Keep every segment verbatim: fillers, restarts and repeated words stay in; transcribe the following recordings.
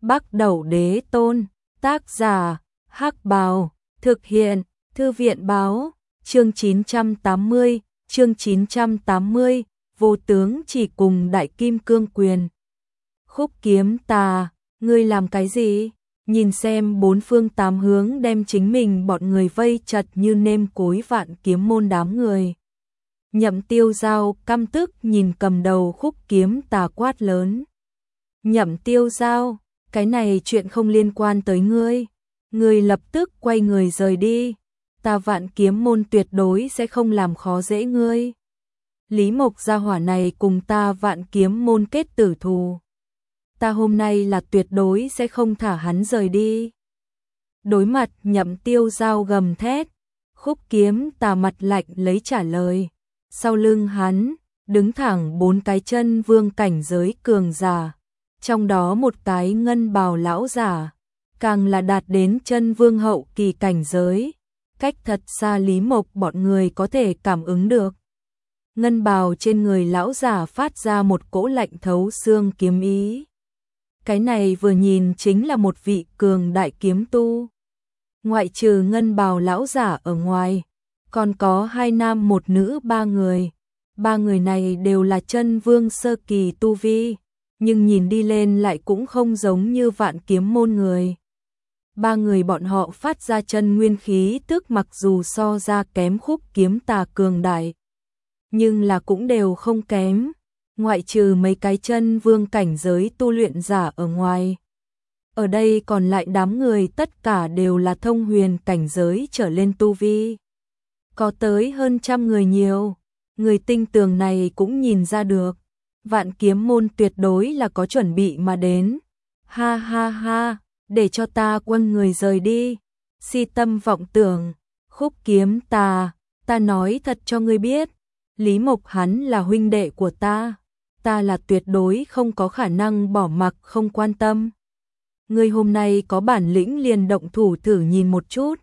Bắc Đẩu Đế Tôn, tác giả, Hắc Bào, thực hiện, Thư viện báo, chương chín trăm tám mươi, chương chín trăm tám mươi, vô tướng chỉ cùng đại kim cương quyền. Khúc Kiếm Tà, ngươi làm cái gì? Nhìn xem bốn phương tám hướng đem chính mình bọn người vây chặt như nêm cối Vạn Kiếm môn đám người. Nhậm Tiêu Giao căm tức nhìn cầm đầu Khúc Kiếm Tà quát lớn. Nhậm Tiêu Giao, cái này chuyện không liên quan tới ngươi. Ngươi lập tức quay người rời đi. Ta Vạn Kiếm môn tuyệt đối sẽ không làm khó dễ ngươi. Lý Mộc gia hỏa này cùng ta Vạn Kiếm môn kết tử thù. Ta hôm nay là tuyệt đối sẽ không thả hắn rời đi. Đối mặt Nhậm Tiêu Giao gầm thét, Khúc Kiếm Tà mặt lạnh lấy trả lời. Sau lưng hắn, đứng thẳng bốn cái chân vương cảnh giới cường giả, trong đó một cái ngân bào lão giả, càng là đạt đến chân vương hậu kỳ cảnh giới, cách thật xa Lý Mộc bọn người có thể cảm ứng được. Ngân bào trên người lão giả phát ra một cỗ lạnh thấu xương kiếm ý. Cái này vừa nhìn chính là một vị cường đại kiếm tu. Ngoại trừ ngân bào lão giả ở ngoài, còn có hai nam một nữ ba người. Ba người này đều là chân vương sơ kỳ tu vi, nhưng nhìn đi lên lại cũng không giống như Vạn Kiếm môn người. Ba người bọn họ phát ra chân nguyên khí tức mặc dù so ra kém Khúc Kiếm Tà cường đại, nhưng là cũng đều không kém, ngoại trừ mấy cái chân vương cảnh giới tu luyện giả ở ngoài. Ở đây còn lại đám người tất cả đều là thông huyền cảnh giới trở lên tu vi. Có tới hơn trăm người nhiều, người tinh tường này cũng nhìn ra được. Vạn Kiếm môn tuyệt đối là có chuẩn bị mà đến. Ha ha ha, để cho ta quân người rời đi. Si tâm vọng tưởng, Khúc Kiếm Tà, ta nói thật cho ngươi biết. Lý Mộc hắn là huynh đệ của ta. Ta là tuyệt đối không có khả năng bỏ mặc không quan tâm. Ngươi hôm nay có bản lĩnh liền động thủ thử nhìn một chút.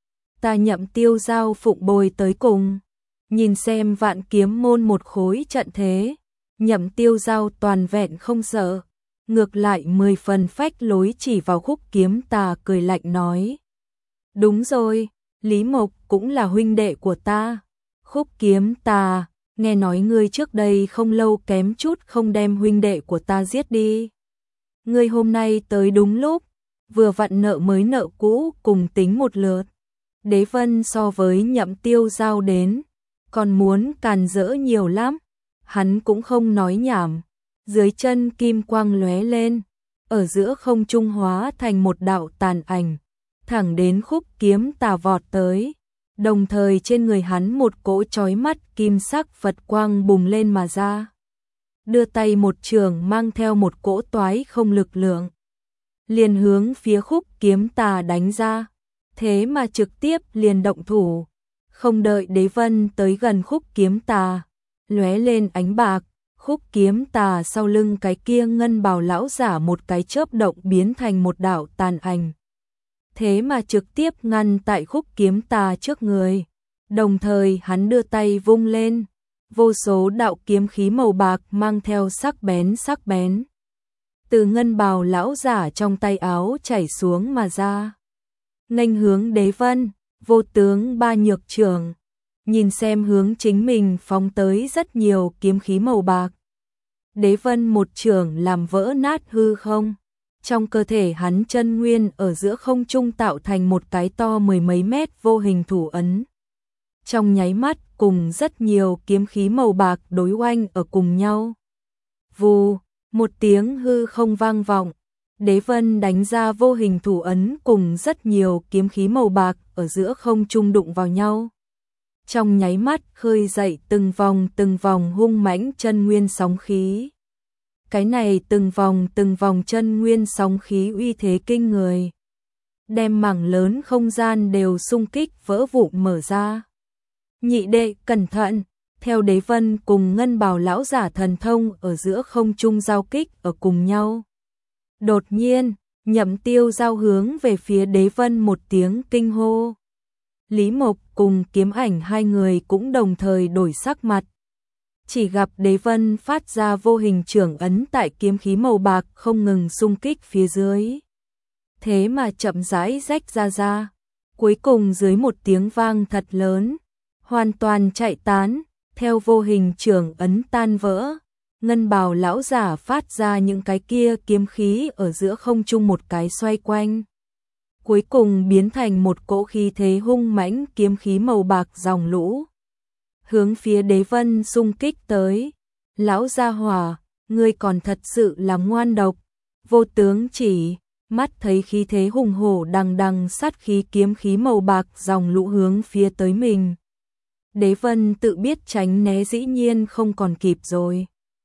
Ta Nhậm Tiêu Giao phụng bồi tới cùng. Nhìn xem Vạn Kiếm môn một khối trận thế. Nhậm Tiêu Giao toàn vẹn không sợ. Ngược lại mười phần phách lối chỉ vào Khúc Kiếm Tà cười lạnh nói. Đúng rồi, Lý Mộc cũng là huynh đệ của ta. Khúc Kiếm Tà, nghe nói ngươi trước đây không lâu kém chút không đem huynh đệ của ta giết đi. Ngươi hôm nay tới đúng lúc, vừa vặn nợ mới nợ cũ cùng tính một lượt. Đế Vân so với Nhậm Tiêu Giao đến, còn muốn càn rỡ nhiều lắm. Hắn cũng không nói nhảm, dưới chân kim quang lóe lên, ở giữa không trung hóa thành một đạo tàn ảnh, thẳng đến Khúc Kiếm Tà vọt tới. Đồng thời trên người hắn một cỗ chói mắt kim sắc Phật quang bùng lên mà ra. Đưa tay một trường mang theo một cỗ toái không lực lượng, liền hướng phía Khúc Kiếm Tà đánh ra. Thế mà trực tiếp liền động thủ, không đợi Đế Vân tới gần Khúc Kiếm Tà, lóe lên ánh bạc, Khúc Kiếm Tà sau lưng cái kia ngân bào lão giả một cái chớp động biến thành một đạo tàn ảnh. Thế mà trực tiếp ngăn tại Khúc Kiếm Tà trước người, đồng thời hắn đưa tay vung lên, vô số đạo kiếm khí màu bạc mang theo sắc bén sắc bén. Từ ngân bào lão giả trong tay áo chảy xuống mà ra. Nghênh hướng Đế Vân, vô tướng ba nhược trường, nhìn xem hướng chính mình phóng tới rất nhiều kiếm khí màu bạc. Đế Vân một trường làm vỡ nát hư không. Trong cơ thể hắn chân nguyên ở giữa không trung tạo thành một cái to mười mấy mét vô hình thủ ấn. Trong nháy mắt cùng rất nhiều kiếm khí màu bạc đối oanh ở cùng nhau. Vù, một tiếng hư không vang vọng. Đế Vân đánh ra vô hình thủ ấn cùng rất nhiều kiếm khí màu bạc ở giữa không trung đụng vào nhau. Trong nháy mắt khơi dậy từng vòng từng vòng hung mãnh chân nguyên sóng khí. Cái này từng vòng từng vòng chân nguyên sóng khí uy thế kinh người, đem mảng lớn không gian đều xung kích vỡ vụn mở ra. Nhị đệ cẩn thận, theo Đế Vân cùng ngân bào lão giả thần thông ở giữa không trung giao kích ở cùng nhau. Đột nhiên, Nhậm Tiêu Giao hướng về phía Đế Vân một tiếng kinh hô. Lý Mộc cùng Kiếm Ảnh hai người cũng đồng thời đổi sắc mặt. chỉ gặp Đế Vân phát ra vô hình chưởng ấn tại kiếm khí màu bạc không ngừng xung kích phía dưới. Thế mà chậm rãi rách ra ra, cuối cùng dưới một tiếng vang thật lớn, hoàn toàn chạy tán, theo vô hình chưởng ấn tan vỡ. Ngân bào lão giả phát ra những cái kia kiếm khí ở giữa không trung một cái xoay quanh. Cuối cùng biến thành một cỗ khí thế hung mãnh kiếm khí màu bạc dòng lũ. Hướng phía Đế Vân xung kích tới. Lão gia hỏa, ngươi còn thật sự là ngoan độc. Vô tướng chỉ, mắt thấy khí thế hùng hổ đằng đằng sát khí kiếm khí màu bạc dòng lũ hướng phía tới mình. Đế Vân tự biết tránh né dĩ nhiên không còn kịp rồi.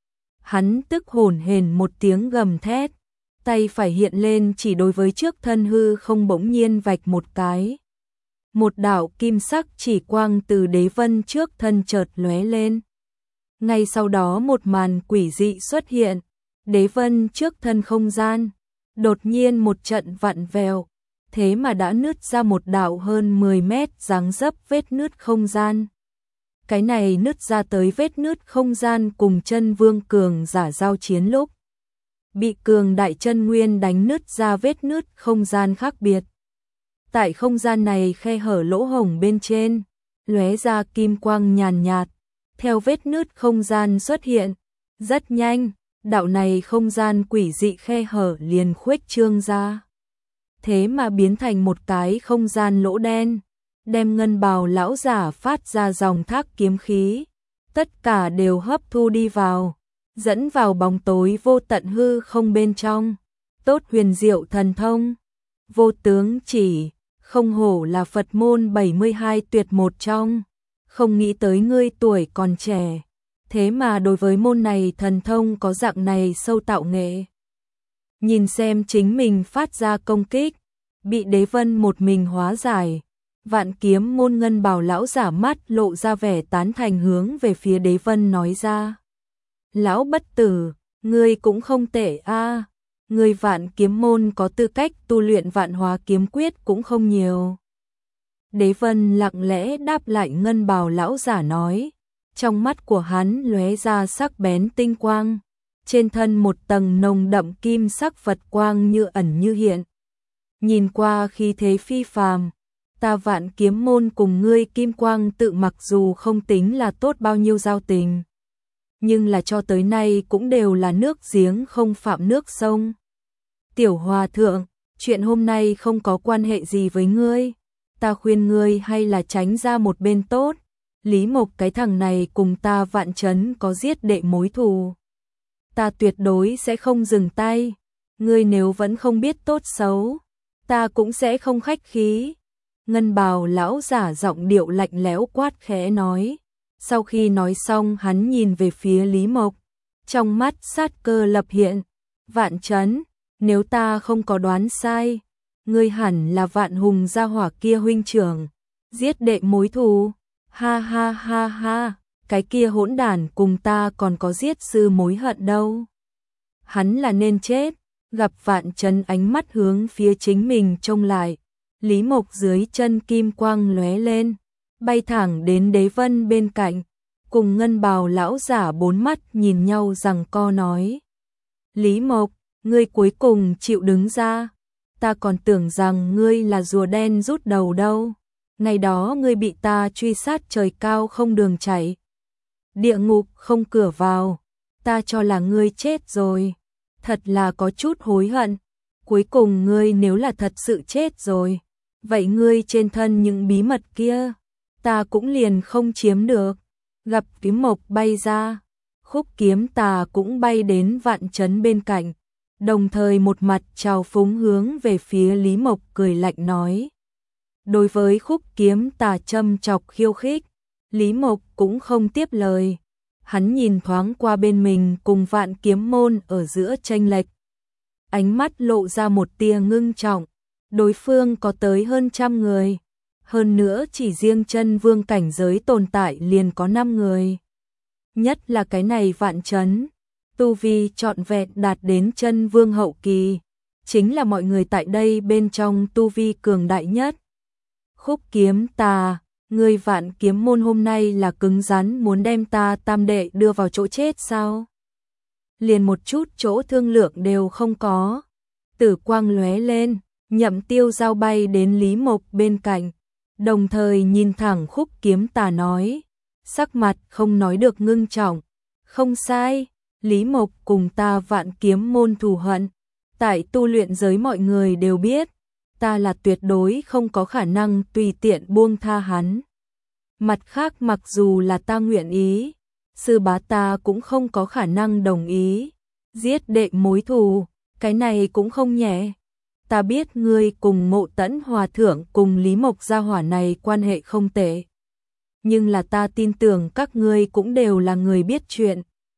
Hắn tức hổn hển một tiếng gầm thét, tay phải hiện lên chỉ đối với trước thân hư không bỗng nhiên vạch một cái. Một đạo kim sắc chỉ quang từ Đế Vân trước thân chợt lóe lên. Ngay sau đó một màn quỷ dị xuất hiện, Đế Vân trước thân không gian, đột nhiên một trận vặn vẹo, thế mà đã nứt ra một đạo hơn mười mét dáng dấp vết nứt không gian. Cái này nứt ra tới vết nứt không gian cùng chân vương cường giả giao chiến lúc. Bị cường đại chân nguyên đánh nứt ra vết nứt không gian khác biệt. Tại không gian này khe hở lỗ hổng bên trên, lóe ra kim quang nhàn nhạt, theo vết nứt không gian xuất hiện. Rất nhanh, đạo này không gian quỷ dị khe hở liền khuếch trương ra. Thế mà biến thành một cái không gian lỗ đen, đem ngân bào lão giả phát ra dòng thác kiếm khí, tất cả đều hấp thu đi vào, dẫn vào bóng tối vô tận hư không bên trong. Tốt huyền diệu thần thông, vô tướng chỉ, không hổ là Phật môn bảy mươi hai tuyệt một trong, không nghĩ tới ngươi tuổi còn trẻ, thế mà đối với môn này thần thông có dạng này sâu tạo nghệ. Nhìn xem chính mình phát ra công kích, bị Đế Vân một mình hóa giải. Vạn kiếm môn ngân bào lão giả mắt lộ ra vẻ tán thành hướng về phía Đế Vân nói ra. Lão bất tử, ngươi cũng không tệ a, à. Ngươi vạn kiếm môn có tư cách tu luyện vạn hóa kiếm quyết cũng không nhiều. Đế Vân lặng lẽ đáp lại ngân bào lão giả nói. Trong mắt của hắn lóe ra sắc bén tinh quang. Trên thân một tầng nồng đậm kim sắc Phật quang như ẩn như hiện. Nhìn qua khí thế phi phàm. Ta vạn kiếm môn cùng ngươi kim quang tự mặc dù không tính là tốt bao nhiêu giao tình, nhưng là cho tới nay cũng đều là nước giếng không phạm nước sông. Tiểu hòa thượng, chuyện hôm nay không có quan hệ gì với ngươi, ta khuyên ngươi hay là tránh ra một bên tốt. Lý Mộc cái thằng này cùng ta Vạn Trấn có giết đệ mối thù, ta tuyệt đối sẽ không dừng tay. Ngươi nếu vẫn không biết tốt xấu, ta cũng sẽ không khách khí. Ngân bào lão giả giọng điệu lạnh lẽo quát khẽ nói. Sau khi nói xong hắn nhìn về phía Lý Mộc, trong mắt sát cơ lập hiện. Vạn Trấn, nếu ta không có đoán sai, ngươi hẳn là Vạn Hùng gia hỏa kia huynh trưởng, giết đệ mối thù. Ha ha ha ha, cái kia hỗn đản cùng ta còn có giết sư mối hận đâu. Hắn là nên chết. Gặp Vạn Trấn ánh mắt hướng phía chính mình trông lại, Lý Mộc dưới chân kim quang lóe lên, bay thẳng đến Đế Vân bên cạnh, cùng ngân bào lão giả bốn mắt nhìn nhau rằng co nói. Lý Mộc, ngươi cuối cùng chịu đứng ra, ta còn tưởng rằng ngươi là rùa đen rút đầu đâu, ngày đó ngươi bị ta truy sát trời cao không đường chạy, địa ngục không cửa vào, ta cho là ngươi chết rồi, thật là có chút hối hận, cuối cùng ngươi nếu là thật sự chết rồi. Vậy ngươi trên thân những bí mật kia, ta cũng liền không chiếm được. Gặp kiếm mộc bay ra, khúc kiếm tà cũng bay đến Vạn Trấn bên cạnh, đồng thời một mặt trào phúng hướng về phía Lý Mộc cười lạnh nói. Đối với khúc kiếm tà châm chọc khiêu khích, Lý Mộc cũng không tiếp lời. Hắn nhìn thoáng qua bên mình cùng Vạn kiếm môn ở giữa chênh lệch, ánh mắt lộ ra một tia ngưng trọng. Đối phương có tới hơn trăm người, hơn nữa chỉ riêng chân vương cảnh giới tồn tại liền có năm người. Nhất là cái này Vạn Trấn, tu vi trọn vẹn đạt đến chân vương hậu kỳ, chính là mọi người tại đây bên trong tu vi cường đại nhất. Khúc kiếm tà, Ngươi Vạn Kiếm môn hôm nay là cứng rắn muốn đem ta tam đệ đưa vào chỗ chết sao? Liền một chút chỗ thương lượng đều không có. Tử quang lóe lên, Nhậm Tiêu Giao bay đến Lý Mộc bên cạnh, đồng thời nhìn thẳng Khúc Kiếm Tà nói, sắc mặt không nói được ngưng trọng. Không sai, Lý Mộc cùng ta Vạn Kiếm môn thù hận, tại tu luyện giới mọi người đều biết, ta là tuyệt đối không có khả năng tùy tiện buông tha hắn. Mặt khác mặc dù là ta nguyện ý, sư bá ta cũng không có khả năng đồng ý. Giết đệ mối thù, cái này cũng không nhẹ. Ta biết ngươi cùng Mộ Tẫn Hòa Thượng cùng Lý Mộc gia hỏa này quan hệ không tệ. Nhưng là ta tin tưởng các ngươi cũng đều là người biết chuyện.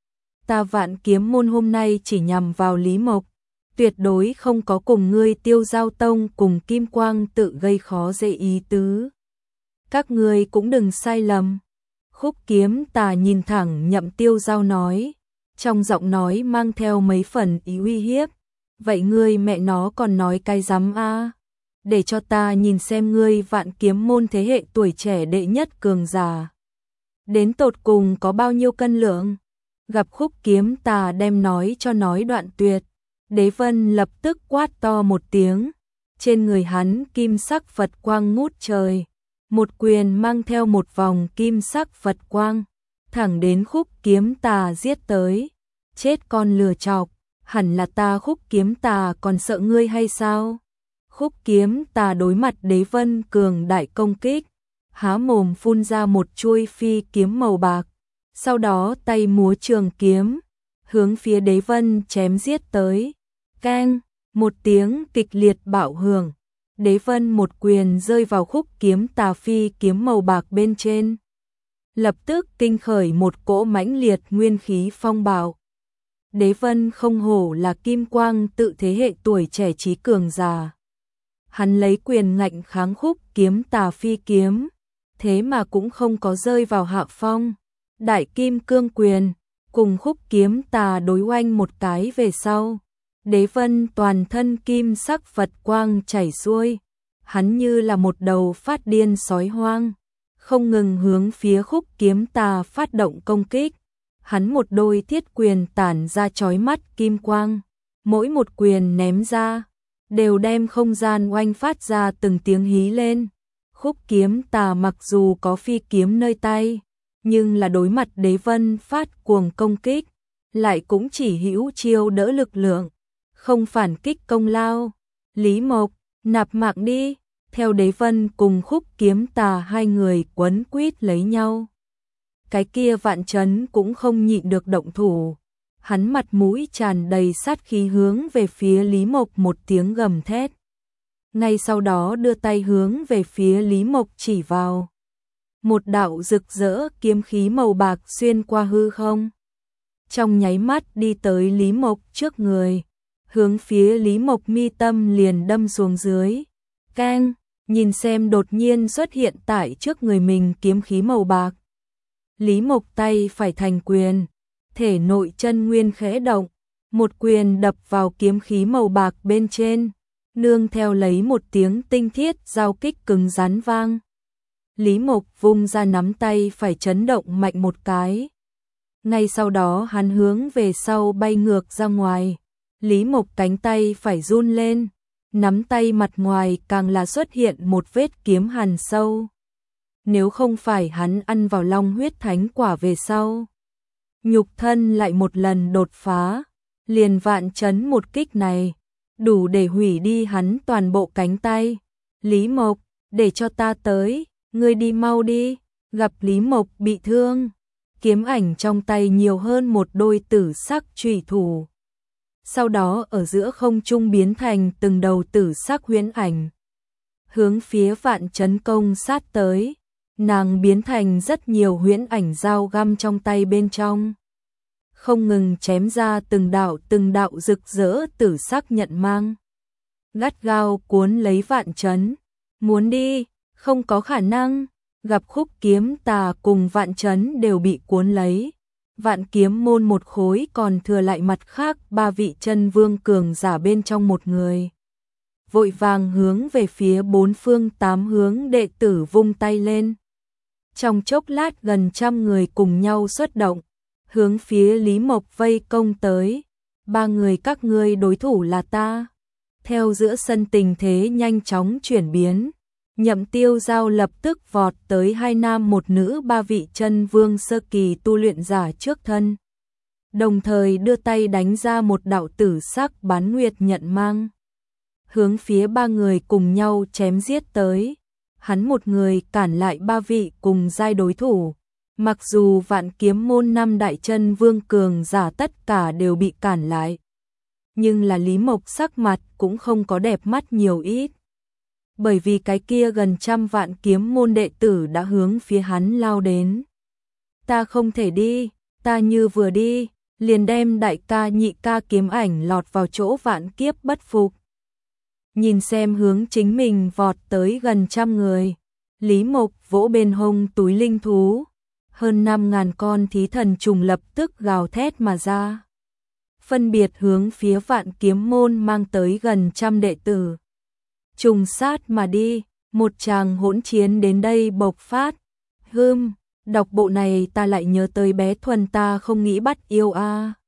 Ta Vạn Kiếm môn hôm nay chỉ nhằm vào Lý Mộc, tuyệt đối không có cùng ngươi Tiêu Giao tông cùng Kim Quang tự gây khó dễ ý tứ. Các ngươi cũng đừng sai lầm. Khúc Kiếm Tà nhìn thẳng Nhậm Tiêu Giao nói, trong giọng nói mang theo mấy phần ý uy hiếp. Vậy ngươi mẹ nó còn nói cái rắm a? Để cho ta nhìn xem ngươi Vạn Kiếm môn thế hệ tuổi trẻ đệ nhất cường giả. Đến tột cùng có bao nhiêu cân lượng? Gặp Khúc Kiếm Tà đem nói cho nói đoạn tuyệt, Đế Vân lập tức quát to một tiếng. Trên người hắn kim sắc Phật quang ngút trời. Một quyền mang theo một vòng kim sắc Phật quang, thẳng đến Khúc Kiếm Tà giết tới. Chết con lừa chọc, hẳn là ta Khúc Kiếm Tà còn sợ ngươi hay sao? Khúc Kiếm Tà đối mặt Đế Vân cường đại công kích, há mồm phun ra một chuôi phi kiếm màu bạc, sau đó tay múa trường kiếm, hướng phía Đế Vân chém giết tới. Keng, một tiếng kịch liệt bạo hưởng, Đế Vân một quyền rơi vào Khúc Kiếm Tà phi kiếm màu bạc bên trên. Lập tức kinh khởi một cỗ mãnh liệt nguyên khí phong bạo. Đế Vân không hổ là Kim Quang tự thế hệ tuổi trẻ trí cường già. Hắn lấy quyền ngạnh kháng Khúc Kiếm Tà phi kiếm, thế mà cũng không có rơi vào hạ phong. Đại Kim Cương quyền, cùng Khúc Kiếm Tà đối oanh một cái về sau. Đế Vân toàn thân kim sắc Phật quang chảy xuôi, hắn như là một đầu phát điên sói hoang, không ngừng hướng phía Khúc Kiếm Tà phát động công kích. Hắn một đôi thiết quyền tản ra chói mắt kim quang, mỗi một quyền ném ra, đều đem không gian oanh phát ra từng tiếng hí lên. Khúc Kiếm Tà mặc dù có phi kiếm nơi tay, nhưng là đối mặt Đế Vân phát cuồng công kích, lại cũng chỉ hữu chiêu đỡ lực lượng, không phản kích công lao. Lý Mộc, nạp mạng đi, theo Đế Vân cùng Khúc Kiếm Tà hai người quấn quýt lấy nhau. Cái kia Vạn Chấn cũng không nhịn được động thủ, hắn mặt mũi tràn đầy sát khí hướng về phía Lý Mộc một tiếng gầm thét. Ngay sau đó đưa tay hướng về phía Lý Mộc chỉ vào. Một đạo rực rỡ kiếm khí màu bạc xuyên qua hư không, trong nháy mắt đi tới Lý Mộc trước người, hướng phía Lý Mộc mi tâm liền đâm xuống dưới. Keng, nhìn xem đột nhiên xuất hiện tại trước người mình kiếm khí màu bạc. Lý Mộc tay phải thành quyền, thể nội chân nguyên khẽ động, một quyền đập vào kiếm khí màu bạc bên trên, nương theo lấy một tiếng tinh thiết giao kích cứng rắn vang. Lý Mộc vung ra nắm tay phải chấn động mạnh một cái. Ngay sau đó hắn hướng về sau bay ngược ra ngoài. Lý Mộc cánh tay phải run lên, nắm tay mặt ngoài càng là xuất hiện một vết kiếm hằn sâu. Nếu không phải hắn ăn vào long huyết thánh quả về sau, nhục thân lại một lần đột phá, liền Vạn Chấn một kích này, đủ để hủy đi hắn toàn bộ cánh tay. Lý Mộc, để cho ta tới, ngươi đi mau đi. Gặp Lý Mộc bị thương, kiếm ảnh trong tay nhiều hơn một đôi tử sắc chủy thủ. Sau đó ở giữa không trung biến thành từng đầu tử sắc huyễn ảnh, hướng phía Vạn Chấn công sát tới. Nàng biến thành rất nhiều huyễn ảnh dao găm trong tay bên trong, không ngừng chém ra từng đạo từng đạo rực rỡ tử sắc nhận mang, gắt gao cuốn lấy Vạn Chấn. Muốn đi, không có khả năng. Gặp Khúc Kiếm Tà cùng Vạn Chấn đều bị cuốn lấy, Vạn Kiếm môn một khối còn thừa lại mặt khác ba vị chân vương cường giả bên trong một người. Vội vàng hướng về phía bốn phương tám hướng đệ tử vung tay lên. Trong chốc lát gần trăm người cùng nhau xuất động, hướng phía Lý Mộc vây công tới. Ba người các ngươi đối thủ là ta. Theo giữa sân tình thế nhanh chóng chuyển biến, Nhậm Tiêu Giao lập tức vọt tới hai nam một nữ ba vị chân vương sơ kỳ tu luyện giả trước thân. Đồng thời đưa tay đánh ra một đạo tử sắc bán nguyệt nhận mang. Hướng phía ba người cùng nhau chém giết tới. Hắn một người cản lại ba vị cùng giai đối thủ. Mặc dù Vạn Kiếm môn năm đại chân vương cường giả tất cả đều bị cản lại. Nhưng là Lý Mộc sắc mặt cũng không có đẹp mắt nhiều ít. Bởi vì cái kia gần trăm Vạn Kiếm môn đệ tử đã hướng phía hắn lao đến. Ta không thể đi, ta như vừa đi, liền đem đại ca nhị ca kiếm ảnh lọt vào chỗ vạn kiếp bất phục. Nhìn xem hướng chính mình vọt tới gần trăm người, Lý Mộc vỗ bên hông túi linh thú, hơn năm ngàn con thí thần trùng lập tức gào thét mà ra. Phân biệt hướng phía Vạn Kiếm môn mang tới gần trăm đệ tử. Trùng sát mà đi, một tràng hỗn chiến đến đây bộc phát. Hưm, đọc bộ này ta lại nhớ tới bé Thuần ta không nghĩ bắt yêu a.